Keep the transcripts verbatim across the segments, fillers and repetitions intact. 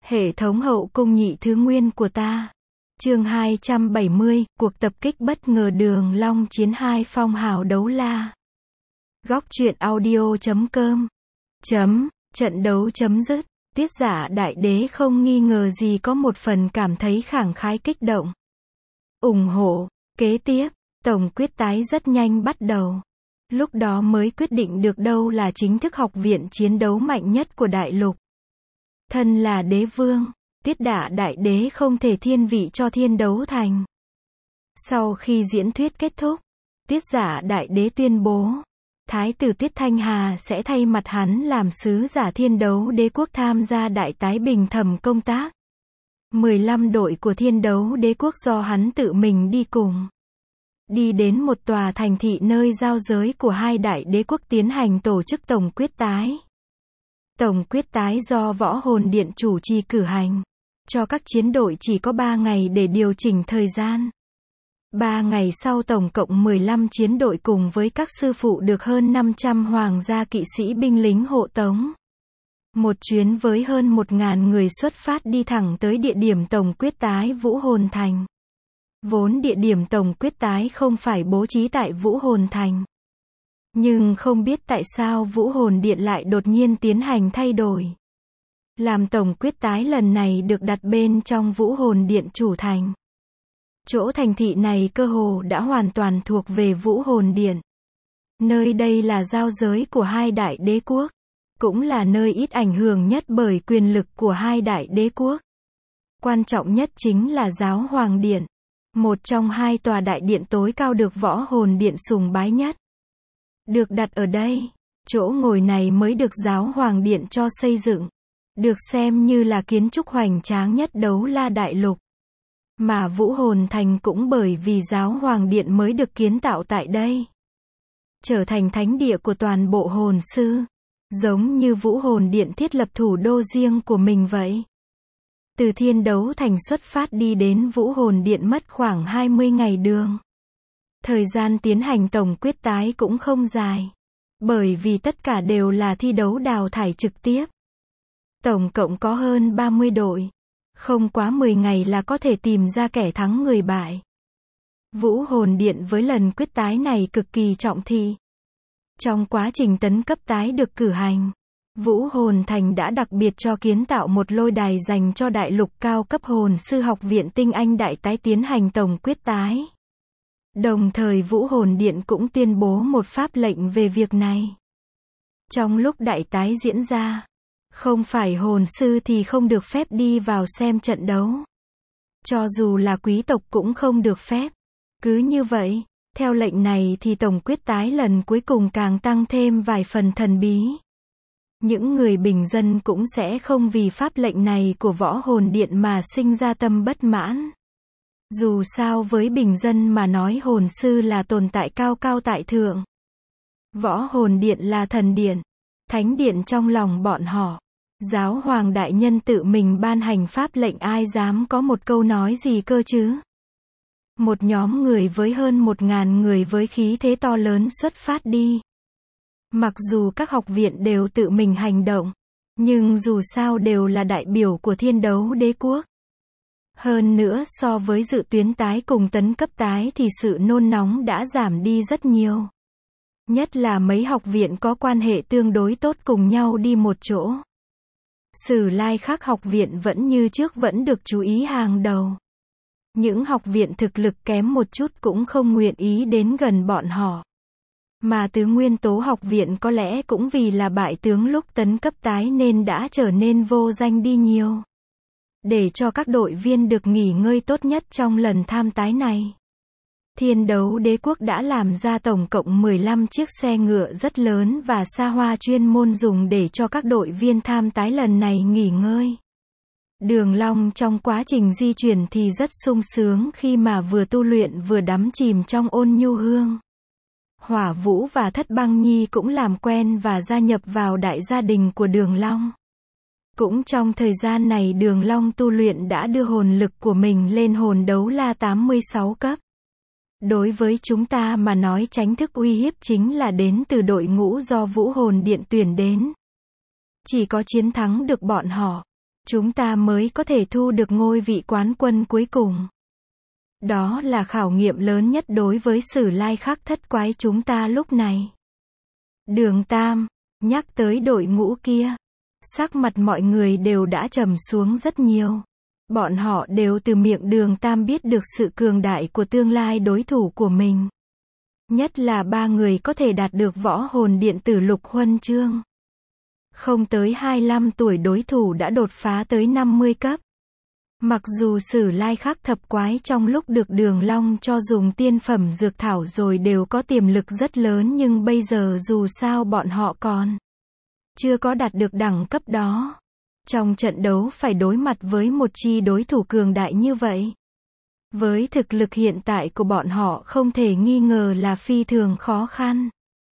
Hệ thống hậu cung nhị thứ nguyên của ta. Chương hai trăm bảy mươi, cuộc tập kích bất ngờ Đường Long chiến hai phong hào đấu la. Góc truyện audio chấm com. Chấm, trận đấu chấm dứt, Tiết Giả Đại Đế không nghi ngờ gì có một phần cảm thấy khẳng khái kích động. Ủng hộ, kế tiếp, tổng quyết tái rất nhanh bắt đầu. Lúc đó mới quyết định được đâu là chính thức học viện chiến đấu mạnh nhất của đại lục. Thân là đế vương, Tiết Đả Đại Đế không thể thiên vị cho thiên đấu thành. Sau khi diễn thuyết kết thúc, Tiết Giả Đại Đế tuyên bố, Thái tử Tiết Thanh Hà sẽ thay mặt hắn làm sứ giả thiên đấu đế quốc tham gia đại tái bình thẩm công tác. mười lăm đội của thiên đấu đế quốc do hắn tự mình đi cùng. Đi đến một tòa thành thị nơi giao giới của hai đại đế quốc tiến hành tổ chức tổng quyết tái. Tổng quyết tái do Võ Hồn Điện chủ trì cử hành. Cho các chiến đội chỉ có ba ngày để điều chỉnh thời gian. ba ngày sau tổng cộng mười lăm chiến đội cùng với các sư phụ được hơn năm trăm hoàng gia kỵ sĩ binh lính hộ tống. Một chuyến với hơn một nghìn người xuất phát đi thẳng tới địa điểm tổng quyết tái Vũ Hồn Thành. Vốn địa điểm tổng quyết tái không phải bố trí tại Vũ Hồn Thành. Nhưng không biết tại sao Vũ Hồn Điện lại đột nhiên tiến hành thay đổi. Làm tổng quyết tái lần này được đặt bên trong Vũ Hồn Điện chủ thành. Chỗ thành thị này cơ hồ đã hoàn toàn thuộc về Vũ Hồn Điện. Nơi đây là giao giới của hai đại đế quốc. Cũng là nơi ít ảnh hưởng nhất bởi quyền lực của hai đại đế quốc. Quan trọng nhất chính là Giáo Hoàng Điện. Một trong hai tòa đại điện tối cao được Võ Hồn Điện sùng bái nhất. Được đặt ở đây, chỗ ngồi này mới được Giáo Hoàng Điện cho xây dựng. Được xem như là kiến trúc hoành tráng nhất đấu la đại lục. Mà Vũ Hồn Thành cũng bởi vì Giáo Hoàng Điện mới được kiến tạo tại đây. Trở thành thánh địa của toàn bộ hồn sư. Giống như Vũ Hồn Điện thiết lập thủ đô riêng của mình vậy. Từ Thiên Đấu Thành xuất phát đi đến Vũ Hồn Điện mất khoảng hai mươi ngày đường. Thời gian tiến hành tổng quyết tái cũng không dài. Bởi vì tất cả đều là thi đấu đào thải trực tiếp. Tổng cộng có hơn ba mươi đội. Không quá mười ngày là có thể tìm ra kẻ thắng người bại. Vũ Hồn Điện với lần quyết tái này cực kỳ trọng thị. Trong quá trình tấn cấp tái được cử hành, Vũ Hồn Thành đã đặc biệt cho kiến tạo một lôi đài dành cho đại lục cao cấp hồn sư học viện tinh anh đại tái tiến hành tổng quyết tái. Đồng thời Vũ Hồn Điện cũng tuyên bố một pháp lệnh về việc này. Trong lúc đại tái diễn ra, không phải hồn sư thì không được phép đi vào xem trận đấu. Cho dù là quý tộc cũng không được phép. Cứ như vậy, theo lệnh này thì tổng quyết tái lần cuối cùng càng tăng thêm vài phần thần bí. Những người bình dân cũng sẽ không vì pháp lệnh này của Võ Hồn Điện mà sinh ra tâm bất mãn. Dù sao với bình dân mà nói hồn sư là tồn tại cao cao tại thượng. Võ Hồn Điện là thần điện, thánh điện trong lòng bọn họ. Giáo Hoàng Đại Nhân tự mình ban hành pháp lệnh ai dám có một câu nói gì cơ chứ. Một nhóm người với hơn một ngàn người với khí thế to lớn xuất phát đi. Mặc dù các học viện đều tự mình hành động, nhưng dù sao đều là đại biểu của thiên đấu đế quốc. Hơn nữa so với dự tuyến tái cùng tấn cấp tái thì sự nôn nóng đã giảm đi rất nhiều. Nhất là mấy học viện có quan hệ tương đối tốt cùng nhau đi một chỗ. Sử lai khác học viện vẫn như trước vẫn được chú ý hàng đầu. Những học viện thực lực kém một chút cũng không nguyện ý đến gần bọn họ. Mà Tứ Nguyên Tố học viện có lẽ cũng vì là bại tướng lúc tấn cấp tái nên đã trở nên vô danh đi nhiều. Để cho các đội viên được nghỉ ngơi tốt nhất trong lần tham tái này. Thiên đấu đế quốc đã làm ra tổng cộng mười lăm chiếc xe ngựa rất lớn và xa hoa chuyên môn dùng để cho các đội viên tham tái lần này nghỉ ngơi. Đường Long trong quá trình di chuyển thì rất sung sướng khi mà vừa tu luyện vừa đắm chìm trong ôn nhu hương. Hỏa Vũ và Thất Băng Nhi cũng làm quen và gia nhập vào đại gia đình của Đường Long. Cũng trong thời gian này Đường Long tu luyện đã đưa hồn lực của mình lên hồn đấu la tám mươi sáu cấp. Đối với chúng ta mà nói tránh thức uy hiếp chính là đến từ đội ngũ do Vũ Hồn Điện tuyển đến. Chỉ có chiến thắng được bọn họ, chúng ta mới có thể thu được ngôi vị quán quân cuối cùng. Đó là khảo nghiệm lớn nhất đối với Sử Lai Khắc thất quái chúng ta lúc này. Đường Tam, nhắc tới đội ngũ kia, sắc mặt mọi người đều đã trầm xuống rất nhiều. Bọn họ đều từ miệng Đường Tam biết được sự cường đại của tương lai đối thủ của mình. Nhất là ba người có thể đạt được võ hồn điện tử lục huân chương. Không tới hai mươi lăm tuổi đối thủ đã đột phá tới năm mươi cấp. Mặc dù Sử Lai Khắc thập quái trong lúc được Đường Long cho dùng tiên phẩm dược thảo rồi đều có tiềm lực rất lớn, nhưng bây giờ dù sao bọn họ còn chưa có đạt được đẳng cấp đó. Trong trận đấu phải đối mặt với một chi đối thủ cường đại như vậy. Với thực lực hiện tại của bọn họ không thể nghi ngờ là phi thường khó khăn.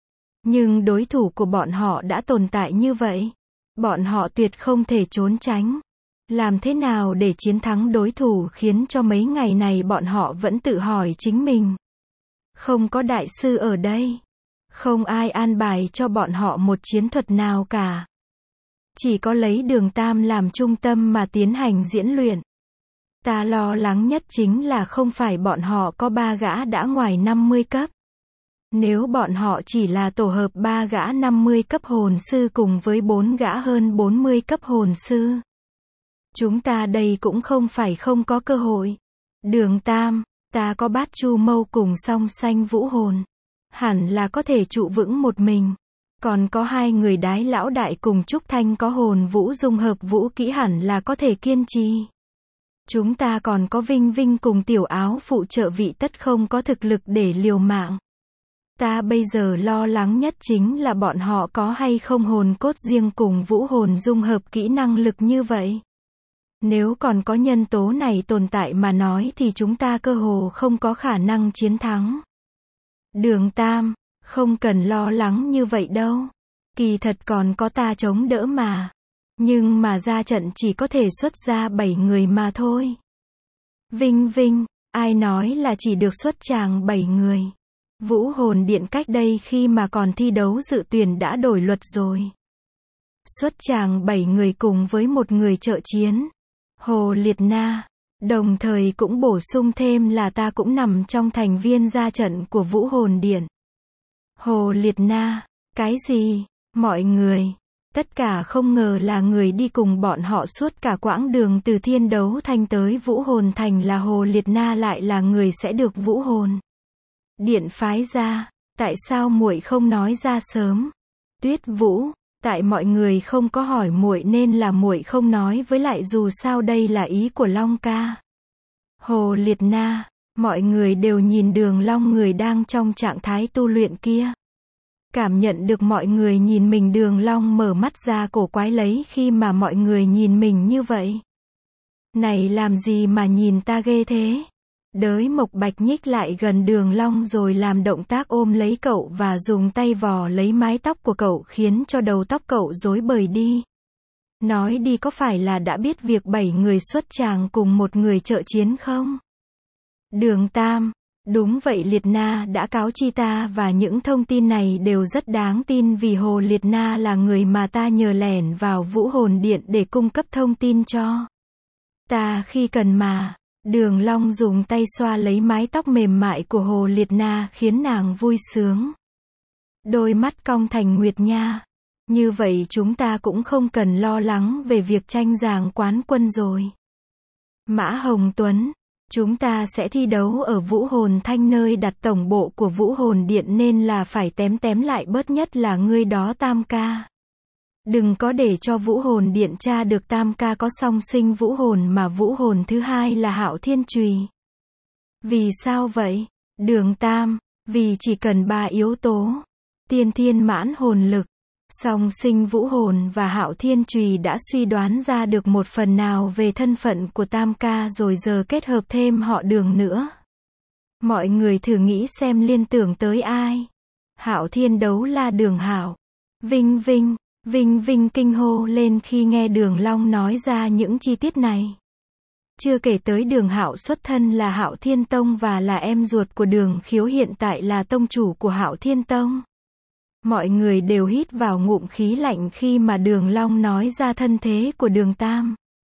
Nhưng đối thủ của bọn họ đã tồn tại như vậy. Bọn họ tuyệt không thể trốn tránh. Làm thế nào để chiến thắng đối thủ khiến cho mấy ngày này bọn họ vẫn tự hỏi chính mình. Không có đại sư ở đây. Không ai an bài cho bọn họ một chiến thuật nào cả. Chỉ có lấy Đường Tam làm trung tâm mà tiến hành diễn luyện. Ta lo lắng nhất chính là không phải bọn họ có ba gã đã ngoài năm mươi cấp. Nếu bọn họ chỉ là tổ hợp ba gã năm mươi cấp hồn sư cùng với bốn gã hơn bốn mươi cấp hồn sư. Chúng ta đây cũng không phải không có cơ hội. Đường Tam, ta có Bát Chu Mâu cùng Song Xanh Vũ Hồn. Hẳn là có thể trụ vững một mình. Còn có hai người Đái Lão Đại cùng Trúc Thanh có hồn vũ dung hợp vũ kỹ, hẳn là có thể kiên trì. Chúng ta còn có Vinh Vinh cùng Tiểu Áo phụ trợ vị tất không có thực lực để liều mạng. Ta bây giờ lo lắng nhất chính là bọn họ có hay không hồn cốt riêng cùng vũ hồn dung hợp kỹ năng lực như vậy. Nếu còn có nhân tố này tồn tại mà nói thì chúng ta cơ hồ không có khả năng chiến thắng. Đường Tam, không cần lo lắng như vậy đâu. Kỳ thật còn có ta chống đỡ mà. Nhưng mà ra trận chỉ có thể xuất ra bảy người mà thôi. Vinh Vinh, ai nói là chỉ được xuất tràng bảy người. Vũ hồn điện cách đây khi mà còn thi đấu dự tuyển đã đổi luật rồi. Xuất tràng bảy người cùng với một người trợ chiến. Hồ Liệt Na. Đồng thời cũng bổ sung thêm là ta cũng nằm trong thành viên ra trận của Vũ hồn điện. Hồ Liệt Na. Cái gì? Mọi người. Tất cả không ngờ là người đi cùng bọn họ suốt cả quãng đường từ Thiên Đấu Thành tới Vũ hồn thành là Hồ Liệt Na, lại là người sẽ được Vũ hồn điện phái ra. Tại sao muội không nói ra sớm? Tuyết Vũ, tại mọi người không có hỏi muội nên là muội không nói với, lại dù sao đây là ý của Long ca. Hồ Liệt Na, mọi người đều nhìn Đường Long người đang trong trạng thái tu luyện kia. Cảm nhận được mọi người nhìn mình, Đường Long mở mắt ra cổ quái lấy khi mà mọi người nhìn mình như vậy. Này làm gì mà nhìn ta ghê thế? Đới Mộc Bạch nhích lại gần Đường Long rồi làm động tác ôm lấy cậu và dùng tay vò lấy mái tóc của cậu khiến cho đầu tóc cậu rối bời đi. Nói đi, có phải là đã biết việc bảy người xuất tràng cùng một người trợ chiến không? Đường Tam, đúng vậy, Liệt Na đã cáo chi ta và những thông tin này đều rất đáng tin vì Hồ Liệt Na là người mà ta nhờ lẻn vào Vũ hồn điện để cung cấp thông tin cho ta khi cần mà. Đường Long dùng tay xoa lấy mái tóc mềm mại của Hồ Liệt Na khiến nàng vui sướng. Đôi mắt cong thành nguyệt nha. Như vậy chúng ta cũng không cần lo lắng về việc tranh giành quán quân rồi. Mã Hồng Tuấn, chúng ta sẽ thi đấu ở Vũ hồn thanh nơi đặt tổng bộ của Vũ hồn điện nên là phải tém tém lại bớt, nhất là ngươi đó Tam ca. Đừng có để cho Vũ hồn điện tra được Tam ca có song sinh vũ hồn mà vũ hồn thứ hai là Hạo Thiên Chùy. Vì sao vậy? Đường Tam, vì chỉ cần ba yếu tố. Tiên thiên mãn hồn lực, song sinh vũ hồn và Hạo Thiên Chùy đã suy đoán ra được một phần nào về thân phận của Tam ca rồi, giờ kết hợp thêm họ Đường nữa. Mọi người thử nghĩ xem liên tưởng tới ai? Hạo Thiên Đấu La Đường Hạo. Vinh Vinh. Vinh Vinh kinh hô lên khi nghe Đường Long nói ra những chi tiết này. Chưa kể tới Đường Hạo xuất thân là Hạo Thiên Tông và là em ruột của Đường Khiếu, hiện tại là tông chủ của Hạo Thiên Tông. Mọi người đều hít vào ngụm khí lạnh khi mà Đường Long nói ra thân thế của Đường Tam.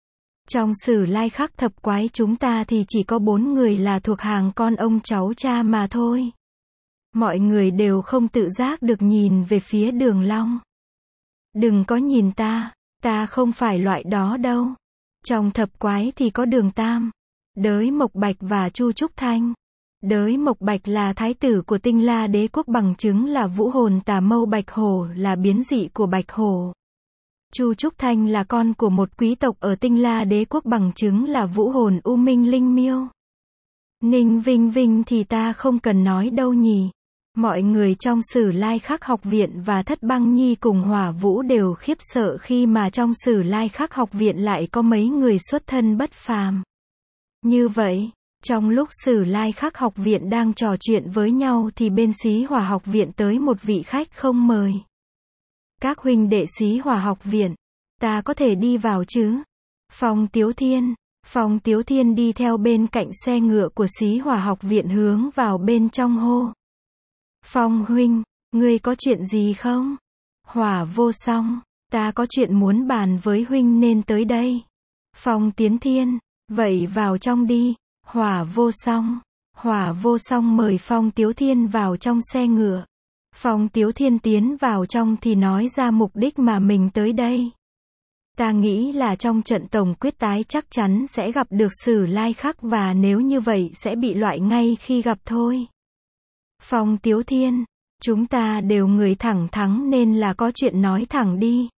Trong sử lai khắc thập quái chúng ta thì chỉ có bốn người là thuộc hàng con ông cháu cha mà thôi. Mọi người đều không tự giác được nhìn về phía Đường Long. Đừng có nhìn ta, ta không phải loại đó đâu. Trong thập quái thì có Đường Tam, Đới Mộc Bạch và Chu Trúc Thanh. Đới Mộc Bạch là thái tử của Tinh La Đế quốc, bằng chứng là vũ hồn tà mâu bạch hổ, là biến dị của bạch hổ. Chu Trúc Thanh là con của một quý tộc ở Tinh La Đế quốc, bằng chứng là vũ hồn U Minh Linh Miêu. Ninh Vinh Vinh thì ta không cần nói đâu nhỉ. Mọi người trong Sử Lai Khắc học viện và Thất Băng Nhi cùng Hỏa Vũ đều khiếp sợ khi mà trong Sử Lai Khắc học viện lại có mấy người xuất thân bất phàm. Như vậy, trong lúc Sử Lai Khắc học viện đang trò chuyện với nhau thì bên Xí Hỏa học viện tới một vị khách không mời. Các huynh đệ Xí Hỏa học viện, ta có thể đi vào chứ? Phong Tiếu Thiên, Phong Tiếu Thiên đi theo bên cạnh xe ngựa của Xí Hỏa học viện hướng vào bên trong hô. Phong huynh, ngươi có chuyện gì không? Hỏa Vô Song, ta có chuyện muốn bàn với huynh nên tới đây. Phong Tiến Thiên, vậy vào trong đi. Hỏa Vô Song, Hỏa Vô Song mời Phong Tiếu Thiên vào trong xe ngựa. Phong Tiếu Thiên tiến vào trong thì nói ra mục đích mà mình tới đây. Ta nghĩ là trong trận tổng quyết tái chắc chắn sẽ gặp được Sử Lai Khắc, và nếu như vậy sẽ bị loại ngay khi gặp thôi. Phong Tiếu Thiên, chúng ta đều người thẳng thắn nên là có chuyện nói thẳng đi.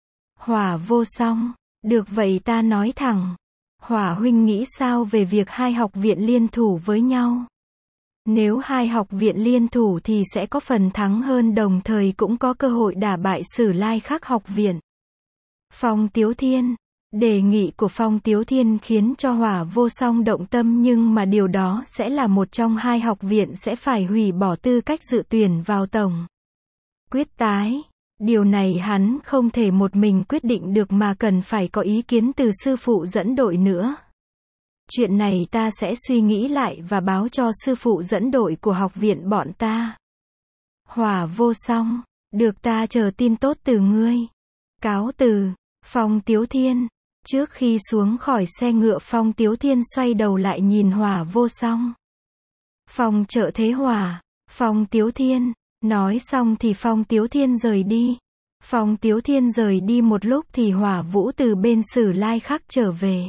Hỏa Vô Song, được vậy ta nói thẳng. Hỏa huynh nghĩ sao về việc hai học viện liên thủ với nhau? Nếu hai học viện liên thủ thì sẽ có phần thắng hơn, đồng thời cũng có cơ hội đả bại Sử Lai Khắc học viện. Phong Tiếu Thiên, đề nghị của Phong Tiếu Thiên khiến cho Hỏa Vô Song động tâm, nhưng mà điều đó sẽ là một trong hai học viện sẽ phải hủy bỏ tư cách dự tuyển vào tổng quyết tái. Điều này hắn không thể một mình quyết định được mà cần phải có ý kiến từ sư phụ dẫn đội nữa. Chuyện này ta sẽ suy nghĩ lại và báo cho sư phụ dẫn đội của học viện bọn ta. Hỏa Vô Song, được, ta chờ tin tốt từ ngươi. Cáo từ. Phong Tiếu Thiên, trước khi xuống khỏi xe ngựa Phong Tiếu Thiên xoay đầu lại nhìn Hỏa Vô Song. Phong Trợ Thế Hỏa, Phong Tiếu Thiên. Nói xong thì Phong Tiếu Thiên rời đi. Phong Tiếu Thiên rời đi một lúc thì Hỏa Vũ từ bên Sử Lai Khắc trở về.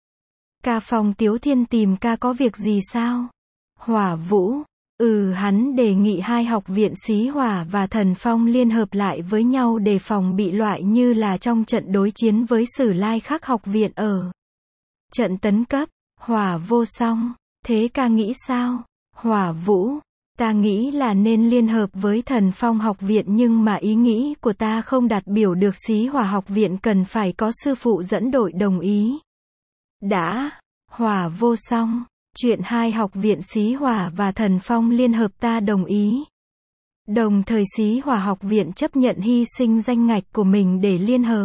Ca, Phong Tiếu Thiên tìm ca có việc gì sao? Hỏa Vũ, ừ, hắn đề nghị hai học viện Xí Hỏa và Thần Phong liên hợp lại với nhau để phòng bị loại như là trong trận đối chiến với Sử Lai Khắc học viện ở trận tấn cấp. Hỏa Vô Song, thế ca nghĩ sao? Hỏa Vũ, ta nghĩ là nên liên hợp với Thần Phong học viện, nhưng mà ý nghĩ của ta không đạt biểu được Xí Hỏa học viện, cần phải có sư phụ dẫn đội đồng ý. Đã. Hỏa Vô Song, chuyện hai học viện Xí Hỏa và Thần Phong liên hợp ta đồng ý. Đồng thời Xí Hỏa học viện chấp nhận hy sinh danh ngạch của mình để liên hợp.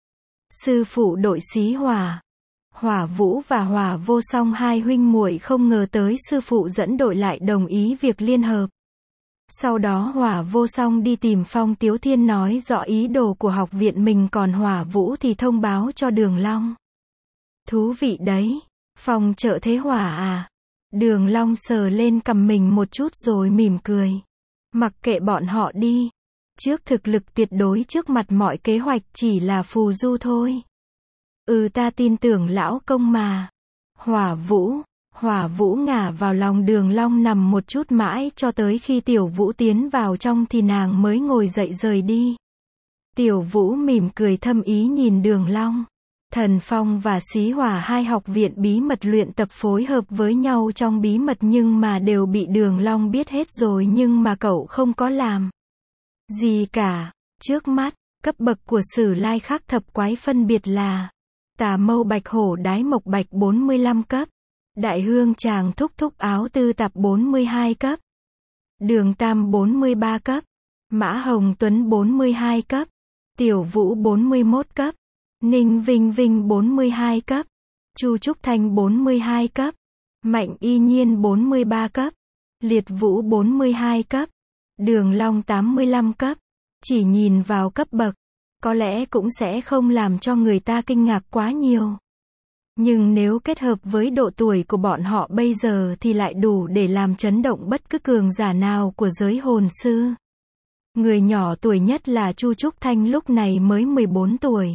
Sư phụ đội Xí Hỏa, Hỏa Vũ và Hỏa Vô Song hai huynh muội không ngờ tới sư phụ dẫn đội lại đồng ý việc liên hợp. Sau đó Hỏa Vô Song đi tìm Phong Tiếu Thiên nói rõ ý đồ của học viện mình, còn Hỏa Vũ thì thông báo cho Đường Long. Thú vị đấy. Phong Trợ Thế Hỏa à? Đường Long sờ lên cằm mình một chút rồi mỉm cười. Mặc kệ bọn họ đi. Trước thực lực tuyệt đối, trước mặt mọi kế hoạch chỉ là phù du thôi. Ừ, ta tin tưởng lão công mà. Hỏa Vũ, Hỏa Vũ ngả vào lòng Đường Long nằm một chút mãi cho tới khi Tiểu Vũ tiến vào trong thì nàng mới ngồi dậy rời đi. Tiểu Vũ mỉm cười thâm ý nhìn Đường Long. Thần Phong và Xí Hỏa hai học viện bí mật luyện tập phối hợp với nhau trong bí mật, nhưng mà đều bị Đường Long biết hết rồi, nhưng mà cậu không có làm gì cả. Trước mắt, cấp bậc của Sử Lai Khắc thập quái phân biệt là Tà Mâu Bạch Hổ Đái Mộc Bạch bốn mươi lăm cấp, Đại Hương Tràng Thúc Thúc Áo Tư Tạp bốn mươi hai cấp, Đường Tam bốn mươi ba cấp, Mã Hồng Tuấn bốn mươi hai cấp, Tiểu Vũ bốn mươi mốt cấp, Ninh Vinh Vinh bốn mươi hai cấp, Chu Trúc Thanh bốn mươi hai cấp, Mạnh Y Nhiên bốn mươi ba cấp, Liệt Vũ bốn mươi hai cấp, Đường Long tám mươi lăm cấp. Chỉ nhìn vào cấp bậc, có lẽ cũng sẽ không làm cho người ta kinh ngạc quá nhiều. Nhưng nếu kết hợp với độ tuổi của bọn họ bây giờ thì lại đủ để làm chấn động bất cứ cường giả nào của giới hồn sư. Người nhỏ tuổi nhất là Chu Trúc Thanh lúc này mới mười bốn tuổi.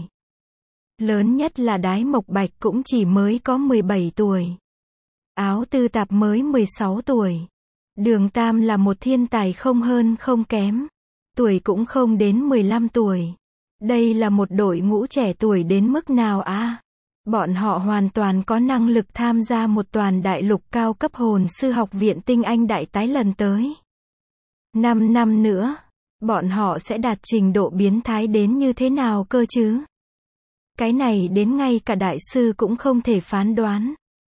Lớn nhất là Đái Mộc Bạch cũng chỉ mới có mười bảy tuổi. Áo Tư Tạp mới mười sáu tuổi. Đường Tam là một thiên tài không hơn không kém. Tuổi cũng không đến mười lăm tuổi. Đây là một đội ngũ trẻ tuổi đến mức nào à? Bọn họ hoàn toàn có năng lực tham gia một toàn đại lục cao cấp hồn sư học viện tinh anh đại tái lần tới. Năm năm nữa, bọn họ sẽ đạt trình độ biến thái đến như thế nào cơ chứ? Cái này đến ngay cả đại sư cũng không thể phán đoán.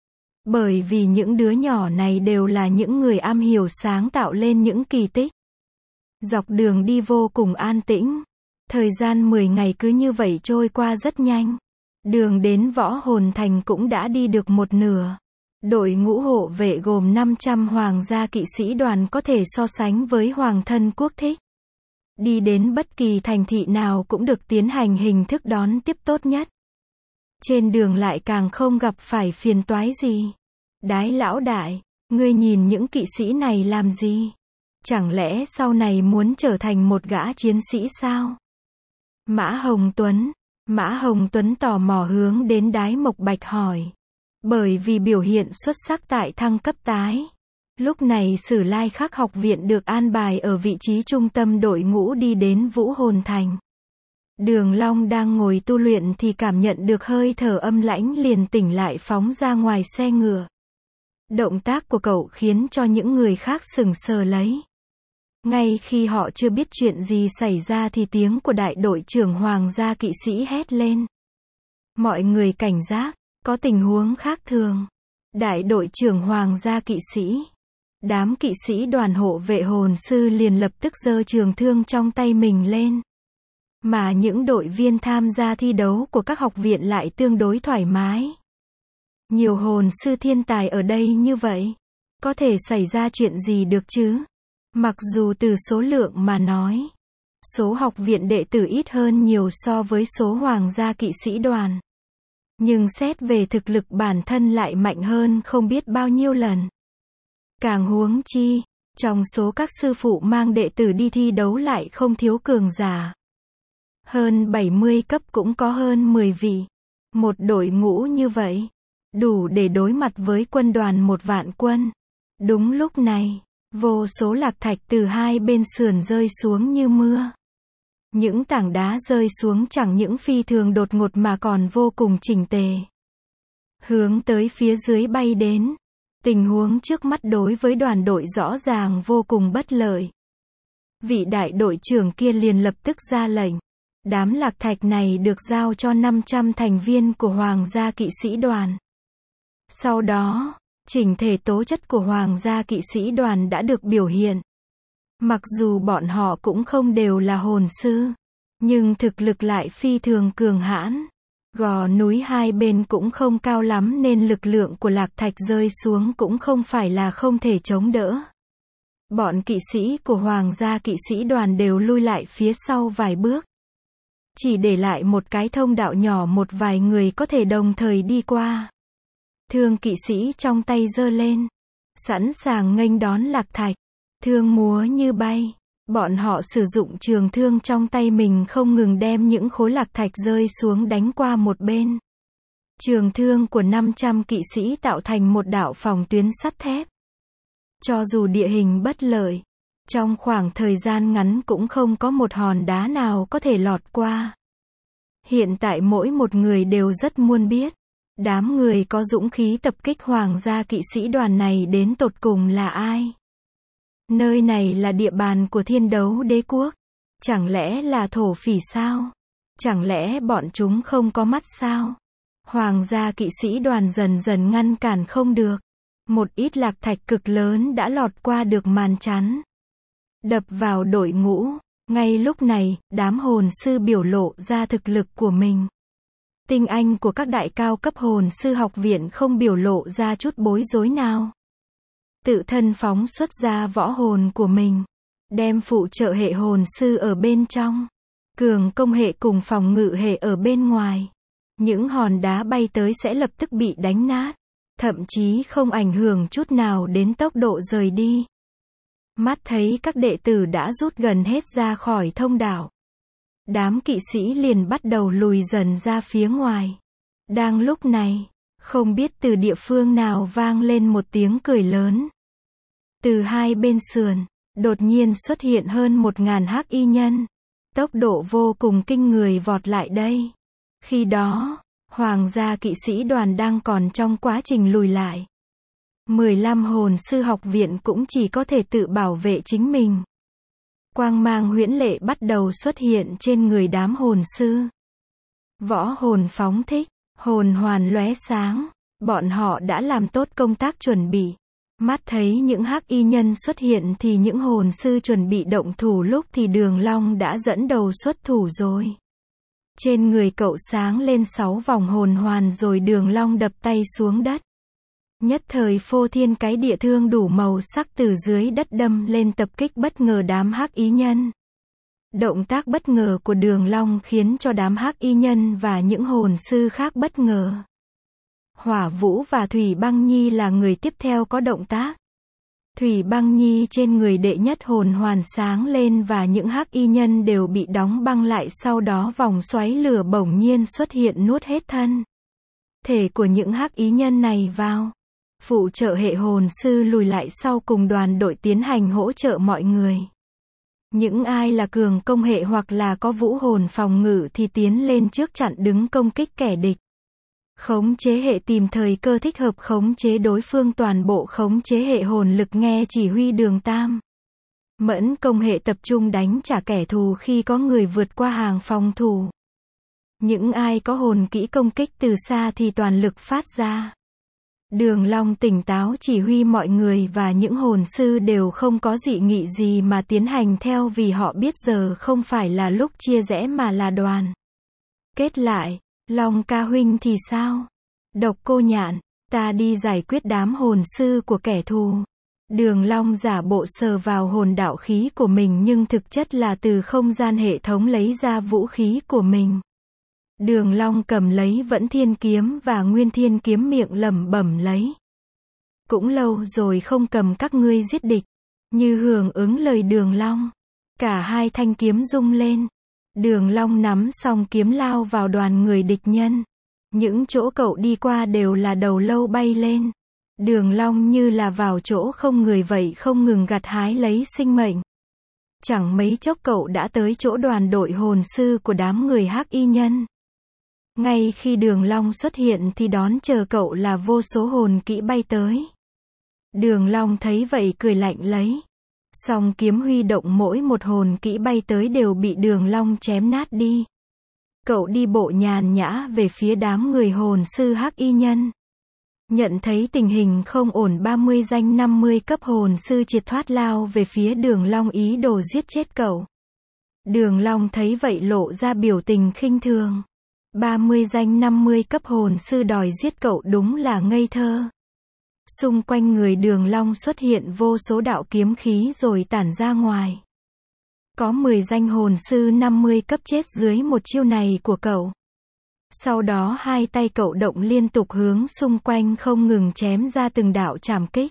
Bởi vì những đứa nhỏ này đều là những người am hiểu sáng tạo lên những kỳ tích. Dọc đường đi vô cùng an tĩnh. Thời gian mười ngày cứ như vậy trôi qua rất nhanh. Đường đến Võ Hồn Thành cũng đã đi được một nửa. Đội ngũ hộ vệ gồm năm trăm hoàng gia kỵ sĩ đoàn có thể so sánh với hoàng thân quốc thích. Đi đến bất kỳ thành thị nào cũng được tiến hành hình thức đón tiếp tốt nhất. Trên đường lại càng không gặp phải phiền toái gì. Đái lão đại, ngươi nhìn những kỵ sĩ này làm gì? Chẳng lẽ sau này muốn trở thành một gã chiến sĩ sao? Mã Hồng Tuấn. Mã Hồng Tuấn tò mò hướng đến Đái Mộc Bạch hỏi. Bởi vì biểu hiện xuất sắc tại thăng cấp tái. Lúc này Sử Lai Khắc học viện được an bài ở vị trí trung tâm đội ngũ đi đến Vũ Hồn Thành. Đường Long đang ngồi tu luyện thì cảm nhận được hơi thở âm lãnh liền tỉnh lại phóng ra ngoài xe ngựa. Động tác của cậu khiến cho những người khác sững sờ lấy. Ngay khi họ chưa biết chuyện gì xảy ra thì tiếng của đại đội trưởng hoàng gia kỵ sĩ hét lên. Mọi người cảnh giác, có tình huống khác thường. Đại đội trưởng hoàng gia kỵ sĩ. Đám kỵ sĩ đoàn hộ vệ hồn sư liền lập tức giơ trường thương trong tay mình lên. Mà những đội viên tham gia thi đấu của các học viện lại tương đối thoải mái. Nhiều hồn sư thiên tài ở đây như vậy. Có thể xảy ra chuyện gì được chứ? Mặc dù từ số lượng mà nói, số học viện đệ tử ít hơn nhiều so với số hoàng gia kỵ sĩ đoàn. Nhưng xét về thực lực bản thân lại mạnh hơn không biết bao nhiêu lần. Càng huống chi, trong số các sư phụ mang đệ tử đi thi đấu lại không thiếu cường giả. Hơn bảy mươi cấp cũng có hơn mười vị. Một đội ngũ như vậy, đủ để đối mặt với quân đoàn một vạn quân. Đúng lúc này, vô số lạc thạch từ hai bên sườn rơi xuống như mưa. Những tảng đá rơi xuống chẳng những phi thường đột ngột mà còn vô cùng chỉnh tề. Hướng tới phía dưới bay đến. Tình huống trước mắt đối với đoàn đội rõ ràng vô cùng bất lợi. Vị đại đội trưởng kia liền lập tức ra lệnh. Đám lạc thạch này được giao cho năm trăm thành viên của hoàng gia kỵ sĩ đoàn. Sau đó, chỉnh thể tố chất của hoàng gia kỵ sĩ đoàn đã được biểu hiện. Mặc dù bọn họ cũng không đều là hồn sư, nhưng thực lực lại phi thường cường hãn. Gò núi hai bên cũng không cao lắm nên lực lượng của lạc thạch rơi xuống cũng không phải là không thể chống đỡ. Bọn kỵ sĩ của hoàng gia kỵ sĩ đoàn đều lui lại phía sau vài bước. Chỉ để lại một cái thông đạo nhỏ một vài người có thể đồng thời đi qua. Thương kỵ sĩ trong tay giơ lên, sẵn sàng nghênh đón lạc thạch. Thương múa như bay, bọn họ sử dụng trường thương trong tay mình không ngừng đem những khối lạc thạch rơi xuống đánh qua một bên. Trường thương của năm trăm kỵ sĩ tạo thành một đạo phòng tuyến sắt thép. Cho dù địa hình bất lợi, trong khoảng thời gian ngắn cũng không có một hòn đá nào có thể lọt qua. Hiện tại mỗi một người đều rất muốn biết, đám người có dũng khí tập kích hoàng gia kỵ sĩ đoàn này đến tột cùng là ai? Nơi này là địa bàn của Thiên Đấu Đế quốc. Chẳng lẽ là thổ phỉ sao? Chẳng lẽ bọn chúng không có mắt sao? Hoàng gia kỵ sĩ đoàn dần dần ngăn cản không được. Một ít lạc thạch cực lớn đã lọt qua được màn chắn. Đập vào đội ngũ. Ngay lúc này, đám hồn sư biểu lộ ra thực lực của mình. Tinh anh của các đại cao cấp hồn sư học viện không biểu lộ ra chút bối rối nào. Tự thân phóng xuất ra võ hồn của mình. Đem phụ trợ hệ hồn sư ở bên trong. Cường công hệ cùng phòng ngự hệ ở bên ngoài. Những hòn đá bay tới sẽ lập tức bị đánh nát, thậm chí không ảnh hưởng chút nào đến tốc độ rời đi. Mắt thấy các đệ tử đã rút gần hết ra khỏi thông đạo. Đám kỵ sĩ liền bắt đầu lùi dần ra phía ngoài. Đang lúc này, không biết từ địa phương nào vang lên một tiếng cười lớn. Từ hai bên sườn, đột nhiên xuất hiện hơn một ngàn hắc y nhân. Tốc độ vô cùng kinh người vọt lại đây. Khi đó, Hoàng gia kỵ sĩ đoàn đang còn trong quá trình lùi lại. mười lăm hồn sư học viện cũng chỉ có thể tự bảo vệ chính mình. Quang mang huyễn lệ bắt đầu xuất hiện trên người đám hồn sư. Võ hồn phóng thích, hồn hoàn lóe sáng, bọn họ đã làm tốt công tác chuẩn bị. Mắt thấy những hắc y nhân xuất hiện thì những hồn sư chuẩn bị động thủ lúc thì Đường Long đã dẫn đầu xuất thủ rồi. Trên người cậu sáng lên sáu vòng hồn hoàn rồi Đường Long đập tay xuống đất. Nhất thời phô thiên cái địa thương đủ màu sắc từ dưới đất đâm lên tập kích bất ngờ đám hắc y nhân. Động tác bất ngờ của Đường Long khiến cho đám hắc y nhân và những hồn sư khác bất ngờ. Hỏa Vũ và Thủy Băng Nhi là người tiếp theo có động tác. Thủy Băng Nhi trên người đệ nhất hồn hoàn sáng lên và những hắc y nhân đều bị đóng băng lại, sau đó vòng xoáy lửa bỗng nhiên xuất hiện nuốt hết thân thể của những hắc y nhân này vào. Phụ trợ hệ hồn sư lùi lại sau cùng đoàn đội tiến hành hỗ trợ mọi người. Những ai là cường công hệ hoặc là có vũ hồn phòng ngự thì tiến lên trước chặn đứng công kích kẻ địch. Khống chế hệ tìm thời cơ thích hợp khống chế đối phương, toàn bộ khống chế hệ hồn lực nghe chỉ huy Đường Tam. Mẫn công hệ tập trung đánh trả kẻ thù khi có người vượt qua hàng phòng thủ. Những ai có hồn kỹ công kích từ xa thì toàn lực phát ra. Đường Long tỉnh táo chỉ huy mọi người và những hồn sư đều không có dị nghị gì mà tiến hành theo, vì họ biết giờ không phải là lúc chia rẽ mà là đoàn kết lại. Long ca huynh thì sao? Độc Cô Nhạn, ta đi giải quyết đám hồn sư của kẻ thù. Đường Long giả bộ sờ vào hồn đạo khí của mình nhưng thực chất là từ không gian hệ thống lấy ra vũ khí của mình. Đường Long cầm lấy Vẫn Thiên kiếm và Nguyên Thiên kiếm, miệng lẩm bẩm lấy. Cũng lâu rồi không cầm các ngươi giết địch. Như hưởng ứng lời Đường Long, cả hai thanh kiếm rung lên. Đường Long nắm xong kiếm lao vào đoàn người địch nhân. Những chỗ cậu đi qua đều là đầu lâu bay lên. Đường Long như là vào chỗ không người vậy, không ngừng gặt hái lấy sinh mệnh. Chẳng mấy chốc cậu đã tới chỗ đoàn đội hồn sư của đám người hắc y nhân. Ngay khi Đường Long xuất hiện thì đón chờ cậu là vô số hồn kỹ bay tới. Đường Long thấy vậy cười lạnh lấy. Song kiếm huy động, mỗi một hồn kỹ bay tới đều bị Đường Long chém nát đi. Cậu đi bộ nhàn nhã về phía đám người hồn sư hắc y nhân. Nhận thấy tình hình không ổn, ba mươi danh năm mươi cấp hồn sư triệt thoát lao về phía Đường Long ý đồ giết chết cậu. Đường Long thấy vậy lộ ra biểu tình khinh thường. ba mươi danh năm mươi cấp hồn sư đòi giết cậu đúng là ngây thơ. Xung quanh người Đường Long xuất hiện vô số đạo kiếm khí rồi tản ra ngoài. Có mười danh hồn sư năm mươi cấp chết dưới một chiêu này của cậu. Sau đó hai tay cậu động liên tục hướng xung quanh không ngừng chém ra từng đạo trảm kích.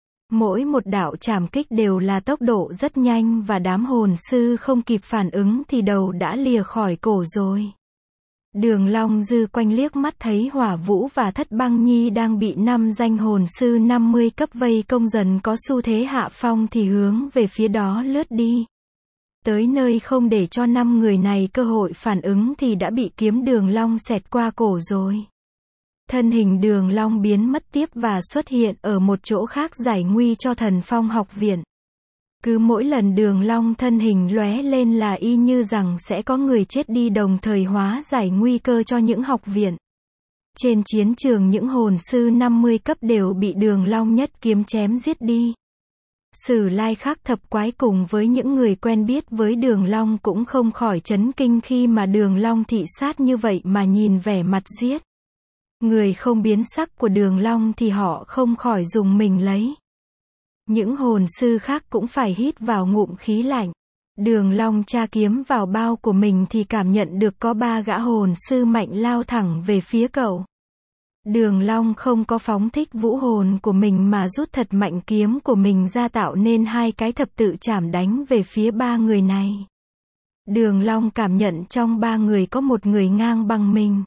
Mỗi một đạo trảm kích đều là tốc độ rất nhanh và đám hồn sư không kịp phản ứng thì đầu đã lìa khỏi cổ rồi. Đường Long dư quanh liếc mắt thấy Hỏa Vũ và Thất Băng Nhi đang bị năm danh hồn sư năm mươi cấp vây công, dần có xu thế hạ phong thì hướng về phía đó lướt đi. Tới nơi không để cho năm người này cơ hội phản ứng thì đã bị kiếm Đường Long xẹt qua cổ rồi. Thân hình Đường Long biến mất tiếp và xuất hiện ở một chỗ khác giải nguy cho Thần Phong học viện. Cứ mỗi lần Đường Long thân hình lóe lên là y như rằng sẽ có người chết đi, đồng thời hóa giải nguy cơ cho những học viện. Trên chiến trường những hồn sư năm mươi cấp đều bị Đường Long nhất kiếm chém giết đi. Sử Lai Khắc thập quái cùng với những người quen biết với Đường Long cũng không khỏi chấn kinh khi mà Đường Long thị sát như vậy mà nhìn vẻ mặt giết người không biến sắc của Đường Long thì họ không khỏi rùng mình lấy. Những hồn sư khác cũng phải hít vào ngụm khí lạnh. Đường Long tra kiếm vào bao của mình thì cảm nhận được có ba gã hồn sư mạnh lao thẳng về phía cậu. Đường Long không có phóng thích vũ hồn của mình mà rút thật mạnh kiếm của mình ra tạo nên hai cái thập tự chảm đánh về phía ba người này. Đường Long cảm nhận trong ba người có một người ngang bằng mình.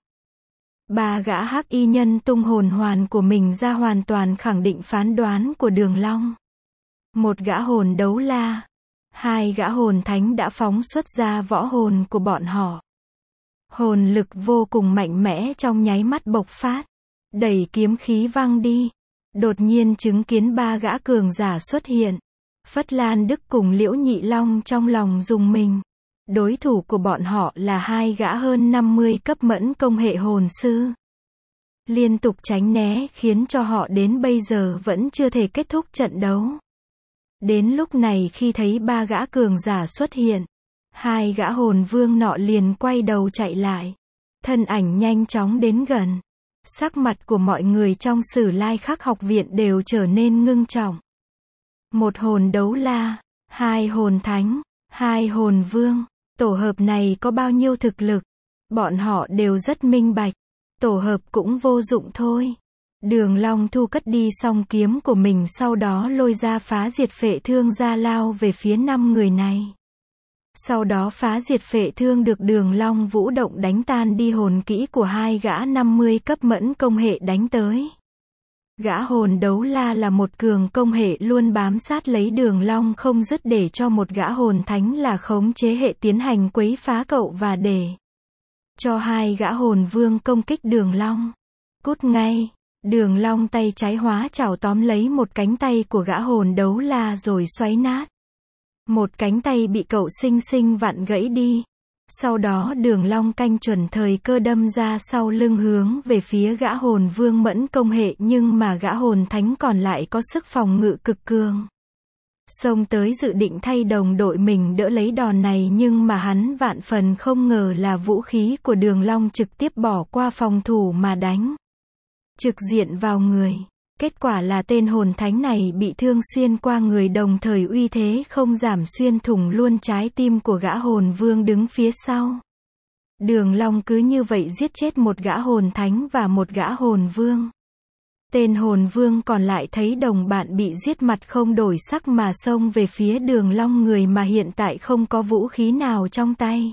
Ba gã hắc y nhân tung hồn hoàn của mình ra hoàn toàn khẳng định phán đoán của Đường Long. Một gã hồn đấu la, hai gã hồn thánh đã phóng xuất ra võ hồn của bọn họ. Hồn lực vô cùng mạnh mẽ trong nháy mắt bộc phát, đẩy kiếm khí văng đi. Đột nhiên chứng kiến ba gã cường giả xuất hiện. Phất Lan Đức cùng Liễu Nhị Long trong lòng rùng mình. Đối thủ của bọn họ là hai gã hơn năm mươi cấp mẫn công hệ hồn sư. Liên tục tránh né khiến cho họ đến bây giờ vẫn chưa thể kết thúc trận đấu. Đến lúc này khi thấy ba gã cường giả xuất hiện, hai gã hồn vương nọ liền quay đầu chạy lại. Thân ảnh nhanh chóng đến gần. Sắc mặt của mọi người trong Sử Lai Khắc học viện đều trở nên ngưng trọng. Một hồn đấu la, hai hồn thánh, hai hồn vương. Tổ hợp này có bao nhiêu thực lực? Bọn họ đều rất minh bạch. Tổ hợp cũng vô dụng thôi. Đường Long thu cất đi song kiếm của mình, sau đó lôi ra phá diệt phệ thương ra lao về phía năm người này. Sau đó phá diệt phệ thương được Đường Long vũ động đánh tan đi hồn kỹ của hai gã năm mươi cấp mẫn công hệ đánh tới. Gã hồn đấu la là một cường công hệ luôn bám sát lấy Đường Long không dứt để cho một gã hồn thánh là khống chế hệ tiến hành quấy phá cậu và để cho hai gã hồn vương công kích Đường Long. Cút ngay. Đường Long tay trái hóa chảo tóm lấy một cánh tay của gã hồn đấu la rồi xoáy nát. Một cánh tay bị cậu xinh xinh vặn gãy đi. Sau đó Đường Long canh chuẩn thời cơ đâm ra sau lưng hướng về phía gã hồn vương mẫn công hệ, nhưng mà gã hồn thánh còn lại có sức phòng ngự cực cường. Xông tới dự định thay đồng đội mình đỡ lấy đòn này, nhưng mà hắn vạn phần không ngờ là vũ khí của Đường Long trực tiếp bỏ qua phòng thủ mà đánh trực diện vào người. Kết quả là tên hồn thánh này bị thương xuyên qua người, đồng thời uy thế không giảm xuyên thủng luôn trái tim của gã hồn vương đứng phía sau. Đường Long cứ như vậy giết chết một gã hồn thánh và một gã hồn vương. Tên hồn vương còn lại thấy đồng bạn bị giết, mặt không đổi sắc mà xông về phía Đường Long, người mà hiện tại không có vũ khí nào trong tay.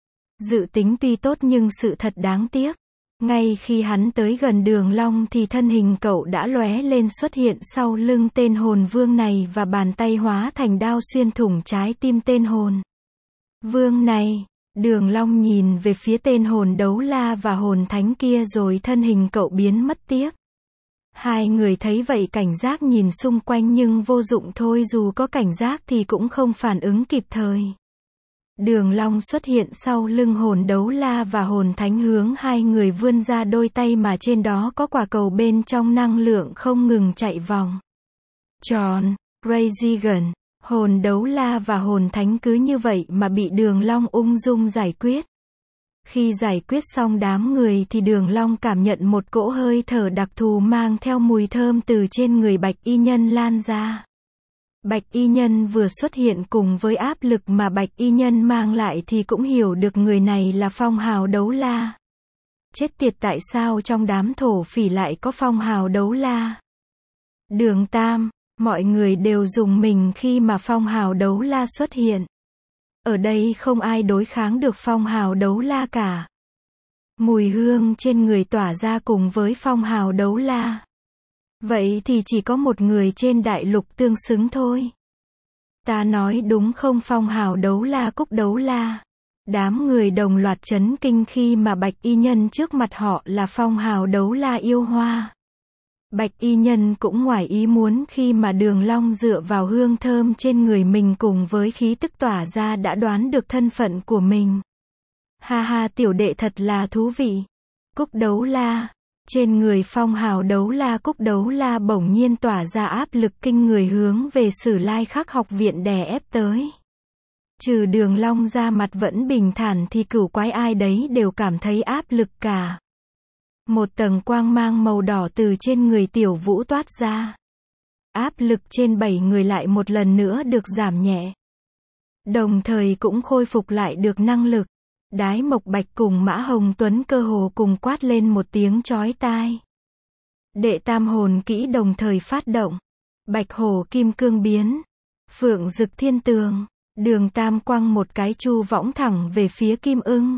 Dự tính tuy tốt nhưng sự thật đáng tiếc. Ngay khi hắn tới gần Đường Long thì thân hình cậu đã lóe lên xuất hiện sau lưng tên hồn vương này và bàn tay hóa thành đao xuyên thủng trái tim tên hồn vương này. Đường Long nhìn về phía tên hồn đấu la và hồn thánh kia rồi thân hình cậu biến mất tiếp. Hai người thấy vậy cảnh giác nhìn xung quanh nhưng vô dụng thôi, dù có cảnh giác thì cũng không phản ứng kịp thời. Đường Long xuất hiện sau lưng hồn đấu la và hồn thánh hướng hai người vươn ra đôi tay mà trên đó có quả cầu bên trong năng lượng không ngừng chạy vòng tròn. Crazy Gun. Hồn đấu la và hồn thánh cứ như vậy mà bị Đường Long ung dung giải quyết. Khi giải quyết xong đám người thì Đường Long cảm nhận một cỗ hơi thở đặc thù mang theo mùi thơm từ trên người Bạch Y Nhân lan ra. Bạch Y Nhân vừa xuất hiện cùng với áp lực mà Bạch Y Nhân mang lại thì cũng hiểu được người này là phong hào đấu la. Chết tiệt, tại sao trong đám thổ phỉ lại có phong hào đấu la? Đường Tam, mọi người đều rùng mình khi mà phong hào đấu la xuất hiện. Ở đây không ai đối kháng được phong hào đấu la cả. Mùi hương trên người tỏa ra cùng với phong hào đấu la. Vậy thì chỉ có một người trên đại lục tương xứng thôi. Ta nói đúng không? Phong hào đấu la, Cúc đấu la. Đám người đồng loạt chấn kinh khi mà Bạch Y Nhân trước mặt họ là phong hào đấu la yêu hoa. Bạch Y Nhân cũng ngoài ý muốn khi mà Đường Long dựa vào hương thơm trên người mình cùng với khí tức tỏa ra đã đoán được thân phận của mình. Ha ha, tiểu đệ thật là thú vị. Cúc đấu la. Trên người phong hào đấu la Cúc đấu la bỗng nhiên tỏa ra áp lực kinh người hướng về Sử Lai Khắc học viện đè ép tới. Trừ Đường Long ra mặt vẫn bình thản thì cửu quái ai đấy đều cảm thấy áp lực cả. Một tầng quang mang màu đỏ từ trên người Tiểu Vũ toát ra. Áp lực trên bảy người lại một lần nữa được giảm nhẹ. đồng thời cũng khôi phục lại được năng lực. Đái Mộc Bạch cùng Mã Hồng Tuấn cơ hồ cùng quát lên một tiếng chói tai. Đệ tam hồn kỹ đồng thời phát động. Bạch hổ kim cương biến. Phượng Dực Thiên Tường. Đường Tam quăng một cái chu võng thẳng về phía Kim Ưng.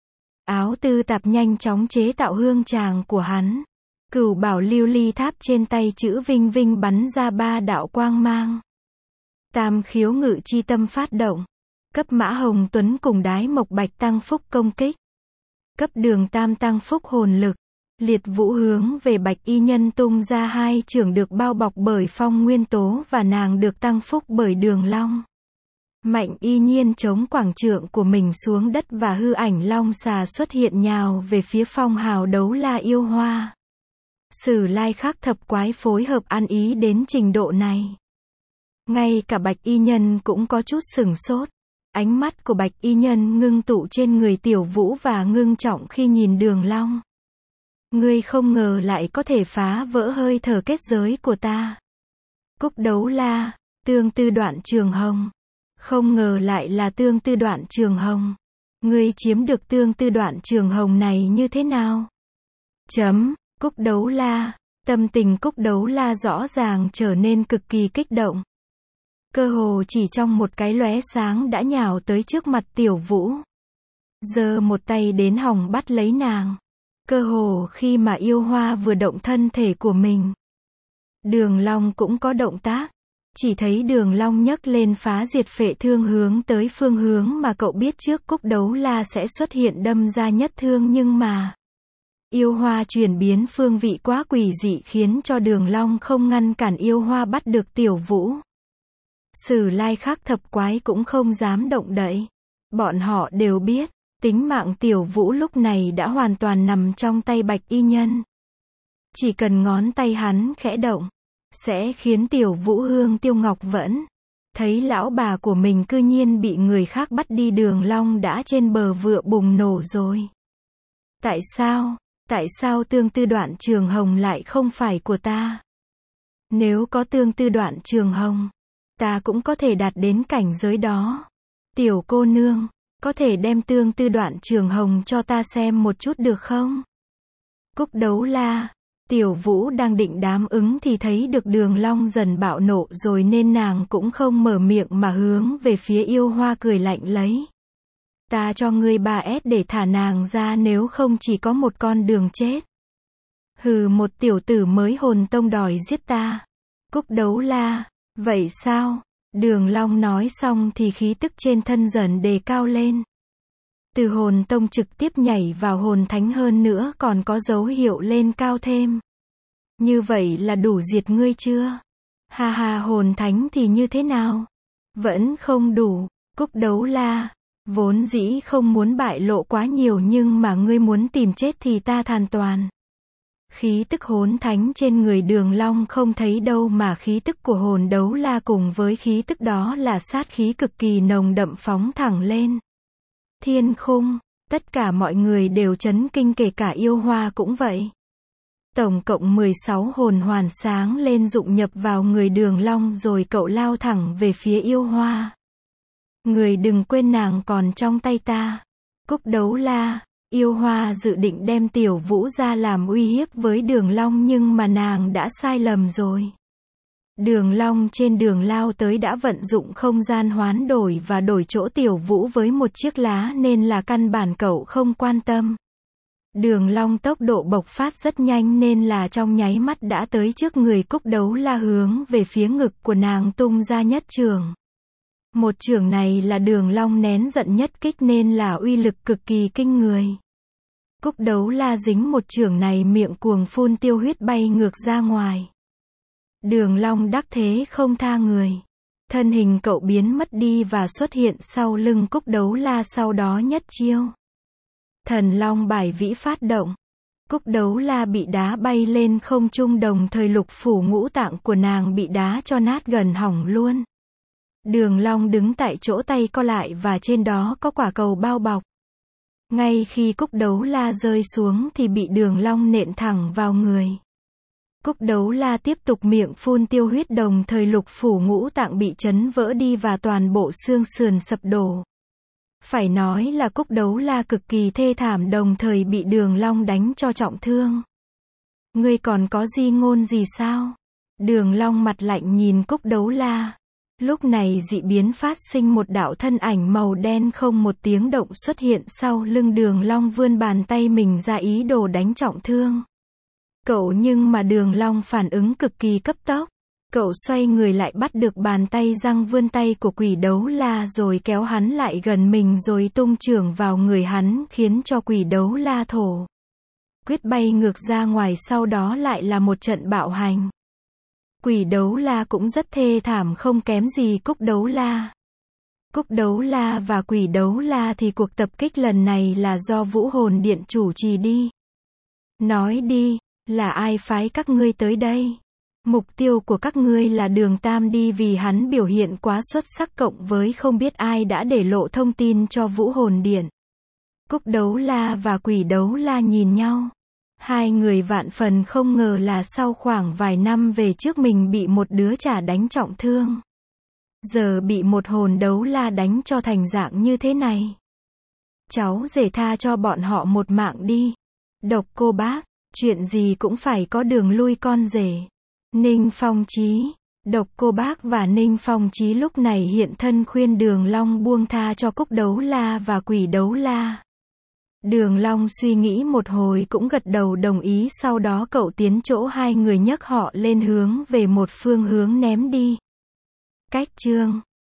Áo tư tạp nhanh chóng chế tạo hương tràng của hắn. Cửu bảo lưu ly tháp trên tay chữ vinh vinh bắn ra ba đạo quang mang. Tam khiếu ngự chi tâm phát động. Cấp Mã Hồng Tuấn cùng Đái Mộc Bạch tăng phúc công kích. Cấp Đường Tam tăng phúc hồn lực. Liệt vũ hướng về Bạch Y Nhân tung ra hai chưởng được bao bọc bởi phong nguyên tố và nàng được tăng phúc bởi Đường Long. Mạnh Y Nhiên chống quảng trượng của mình xuống đất và hư ảnh long xà xuất hiện nhào về phía phong hào đấu la yêu hoa. Sử lai khắc thập quái phối hợp ăn ý đến trình độ này. Ngay cả Bạch Y Nhân cũng có chút sửng sốt. Ánh mắt của Bạch Y Nhân ngưng tụ trên người Tiểu Vũ và ngưng trọng khi nhìn Đường Long. Ngươi không ngờ lại có thể phá vỡ hơi thở kết giới của ta. Cúc đấu la, tương tư đoạn trường hồng. Không ngờ lại là tương tư đoạn trường hồng. Ngươi chiếm được tương tư đoạn trường hồng này như thế nào? Chấm, Cúc đấu la, tâm tình Cúc đấu la rõ ràng trở nên cực kỳ kích động. Cơ hồ chỉ trong một cái lóe sáng đã nhào tới trước mặt Tiểu Vũ. Giơ một tay đến hòng bắt lấy nàng. Cơ hồ khi mà yêu hoa vừa động thân thể của mình. Đường Long cũng có động tác. Chỉ thấy Đường Long nhấc lên phá diệt phệ thương hướng tới phương hướng mà cậu biết trước Cúc đấu la sẽ xuất hiện đâm ra nhất thương, nhưng mà yêu hoa chuyển biến phương vị quá quỷ dị khiến cho Đường Long không ngăn cản yêu hoa bắt được Tiểu Vũ. Sử lai khắc thập quái cũng không dám động đậy. Bọn họ đều biết, tính mạng Tiểu Vũ lúc này đã hoàn toàn nằm trong tay Bạch Y Nhân. Chỉ cần ngón tay hắn khẽ động, sẽ khiến Tiểu Vũ hương tiêu ngọc vẫn. Thấy lão bà của mình cư nhiên bị người khác bắt đi, Đường Long đã trên bờ vựa bùng nổ rồi. Tại sao, tại sao tương tư đoạn trường hồng lại không phải của ta? Nếu có tương tư đoạn trường hồng, ta cũng có thể đạt đến cảnh giới đó. Tiểu cô nương, có thể đem tương tư đoạn trường hồng cho ta xem một chút được không? Cúc đấu la. Tiểu Vũ đang định đáp ứng thì thấy được Đường Long dần bạo nộ rồi nên nàng cũng không mở miệng mà hướng về phía yêu hoa cười lạnh lấy. Ta cho ngươi ba S để thả nàng ra, nếu không chỉ có một con đường chết. Hừ, một tiểu tử mới hồn tông đòi giết ta. Cúc đấu la, vậy sao? Đường Long nói xong thì khí tức trên thân dần đề cao lên. Từ hồn tông trực tiếp nhảy vào hồn thánh, hơn nữa còn có dấu hiệu lên cao thêm. Như vậy là đủ diệt ngươi chưa? Ha ha, hồn thánh thì như thế nào? Vẫn không đủ. Cúc đấu la, vốn dĩ không muốn bại lộ quá nhiều, nhưng mà ngươi muốn tìm chết thì ta hoàn toàn. Khí tức hồn thánh trên người Đường Long không thấy đâu, mà khí tức của hồn đấu la cùng với khí tức đó là sát khí cực kỳ nồng đậm phóng thẳng lên thiên khung. Tất cả mọi người đều chấn kinh, kể cả yêu hoa cũng vậy. Tổng cộng mười sáu hồn hoàn sáng lên dụng nhập vào người Đường Long rồi cậu lao thẳng về phía yêu hoa. Người đừng quên nàng còn trong tay ta. Cúc đấu la, yêu hoa dự định đem Tiểu Vũ ra làm uy hiếp với Đường Long, nhưng mà nàng đã sai lầm rồi. Đường Long trên đường lao tới đã vận dụng không gian hoán đổi và đổi chỗ Tiểu Vũ với một chiếc lá, nên là căn bản cậu không quan tâm. Đường Long tốc độ bộc phát rất nhanh nên là trong nháy mắt đã tới trước người Cúc đấu la, hướng về phía ngực của nàng tung ra nhất chưởng. Một chưởng này là Đường Long nén giận nhất kích nên là uy lực cực kỳ kinh người. Cúc đấu la dính một chưởng này, miệng cuồng phun tiêu huyết bay ngược ra ngoài. Đường Long đắc thế không tha người. Thân hình cậu biến mất đi và xuất hiện sau lưng Cúc đấu la, sau đó nhất chiêu Thần Long bài vĩ phát động. Cúc đấu la bị đá bay lên không trung, đồng thời lục phủ ngũ tạng của nàng bị đá cho nát gần hỏng luôn. Đường Long đứng tại chỗ, tay co lại và trên đó có quả cầu bao bọc. Ngay khi Cúc đấu la rơi xuống thì bị Đường Long nện thẳng vào người. Cúc Đấu La tiếp tục miệng phun tiêu huyết, đồng thời lục phủ ngũ tạng bị chấn vỡ đi và toàn bộ xương sườn sập đổ. Phải nói là Cúc Đấu La cực kỳ thê thảm, đồng thời bị Đường Long đánh cho trọng thương. Ngươi còn có di ngôn gì sao? Đường Long mặt lạnh nhìn Cúc Đấu La. Lúc này dị biến phát sinh, một đạo thân ảnh màu đen không một tiếng động xuất hiện sau lưng Đường Long, vươn bàn tay mình ra ý đồ đánh trọng thương cậu, nhưng mà Đường Long phản ứng cực kỳ cấp tốc. Cậu xoay người lại bắt được bàn tay răng vươn tay của Quỷ Đấu La rồi kéo hắn lại gần mình rồi tung chưởng vào người hắn, khiến cho Quỷ Đấu La thổ quyết bay ngược ra ngoài, sau đó lại là một trận bạo hành. Quỷ Đấu La cũng rất thê thảm, không kém gì Cúc Đấu La. Cúc Đấu La và Quỷ Đấu La thì cuộc tập kích lần này là do Vũ Hồn Điện chủ trì đi. Nói đi, là ai phái các ngươi tới đây? Mục tiêu của các ngươi là Đường Tam đi, vì hắn biểu hiện quá xuất sắc, cộng với không biết ai đã để lộ thông tin cho Vũ Hồn Điện. Cúc Đấu La và Quỷ Đấu La nhìn nhau. Hai người vạn phần không ngờ là sau khoảng vài năm về trước mình bị một đứa trả đánh trọng thương, giờ bị một hồn đấu la đánh cho thành dạng như thế này. Cháu rể tha cho bọn họ một mạng đi. Độc Cô Bác, chuyện gì cũng phải có đường lui con rể. Ninh Phong Chí. Độc Cô Bác và Ninh Phong Chí lúc này hiện thân khuyên Đường Long buông tha cho Cúc Đấu La và Quỷ Đấu La. Đường Long suy nghĩ một hồi cũng gật đầu đồng ý, sau đó cậu tiến chỗ hai người nhấc họ lên hướng về một phương hướng ném đi. Cách chương